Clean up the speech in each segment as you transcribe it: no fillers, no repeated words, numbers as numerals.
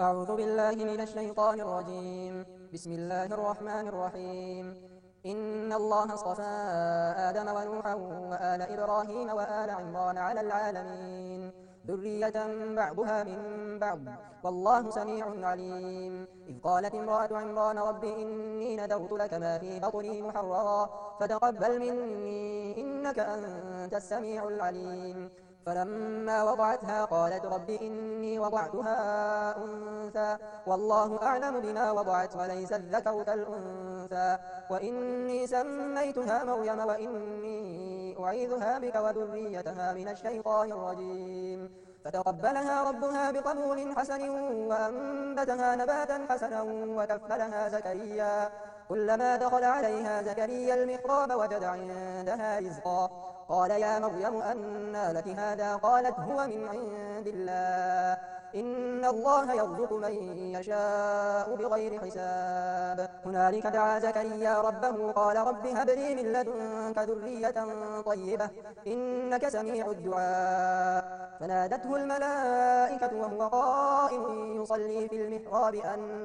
أعوذ بالله من الشيطان الرجيم. بسم الله الرحمن الرحيم. إن الله اصطفى آدم ونوحا وآل إبراهيم وآل عمران على العالمين ذرية بعضها من بعض والله سميع عليم. إذ قالت امرأة عمران رب إني نذرت لك ما في بطني محررا فتقبل مني إنك أنت السميع العليم. فلما وضعتها قالت رب إني وضعتها أنثى والله أعلم بما وضعت وليس الذكر كالأنثى وإني سميتها مريم وإني أعيذها بك وذريتها من الشيطان الرجيم. فتقبلها ربها بقبول حسن وأنبتها نباتا حسنا وكفلها زكريا. كلما دخل عليها زكريا المحراب وجد عندها رزقا قال يا مريم أنى لك هذا قالت هو من عند الله إن الله يرزق من يشاء بغير حساب. هنالك دعا زكريا ربه قال رب هب لي من لدنك ذرية طيبة إنك سميع الدعاء. فنادته الملائكة وهو قائم يصلي في المحراب أن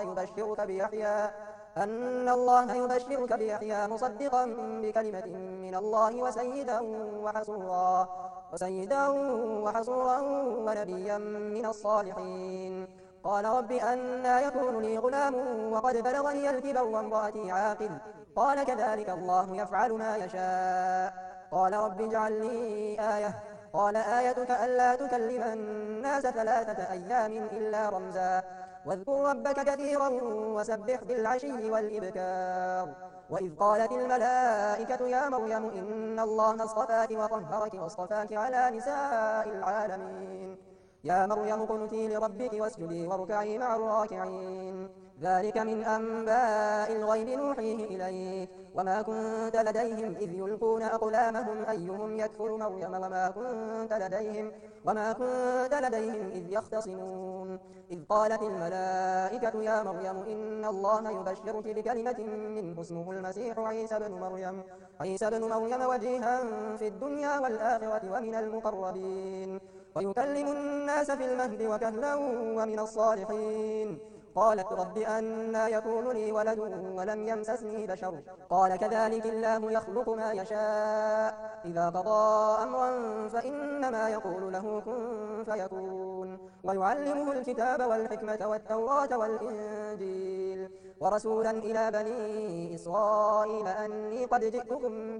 الله يبشرك بيحيى مصدقا بكلمة من الله وسيدا وحصورا ونبيا من الصالحين. قال رب أنى يكون لي غلام وقد بلغني الكبر وامرأتي عاقر قال كذلك الله يفعل ما يشاء. قال رب اجعل لي آية قال آيتك ألا تكلم الناس 3 أيام إلا رمزا واذكر ربك كثيرا وسبح بالعشي والإبكار. وإذ قالت الملائكة يا مريم إن الله اصطفاك وطهرك واصطفاك على نساء العالمين يا مريم اقنتي لربك واسجدي واركعي مع الراكعين. ذلك من أنباء الغيب نوحيه إليك وما كنت لديهم إذ يلقون أقلامهم أيهم يكفر مريم وما كنت لديهم إذ يختصمون. إذ قالت الملائكة يا مريم إن الله يبشرك بكلمة منه اسمه المسيح عيسى بن مريم وجيها في الدنيا والآخرة ومن المقربين ويكلم الناس في المهد وكهلا ومن الصالحين. قالت رب أنى يكون لي ولد ولم يمسسني بشر قال كذلك الله يخلق ما يشاء إذا قضى أمرا فإنما يقول له كن فيكون. ويعلمه الكتاب والحكمة والتوراة والإنجيل ورسولا إلى بني إسرائيل أني قد جئتكم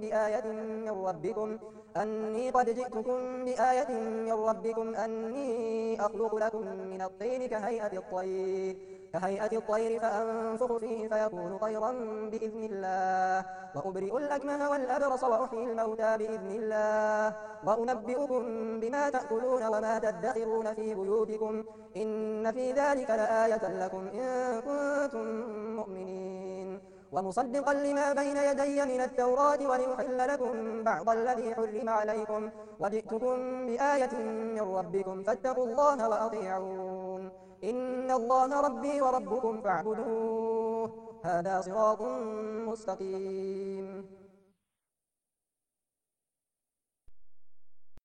بآية من ربكم أني أخلق لكم من الطين كهيئة الطير فأنفخ فيه فيكون طيرا بإذن الله وأبرئ الأكمه والأبرص وأحيي الموتى بإذن الله وأنبئكم بما تأكلون وما تدخرون في بيوتكم إن في ذلك لآية لكم إن كنتم مؤمنين. ومصدقا لما بين يدي من التوراة ولأحل لكم بعض الذي حرم عليكم وجئتكم بآية من ربكم فاتقوا الله وأطيعون إن الله ربي وربكم فاعبدوه هذا صراط مستقيم.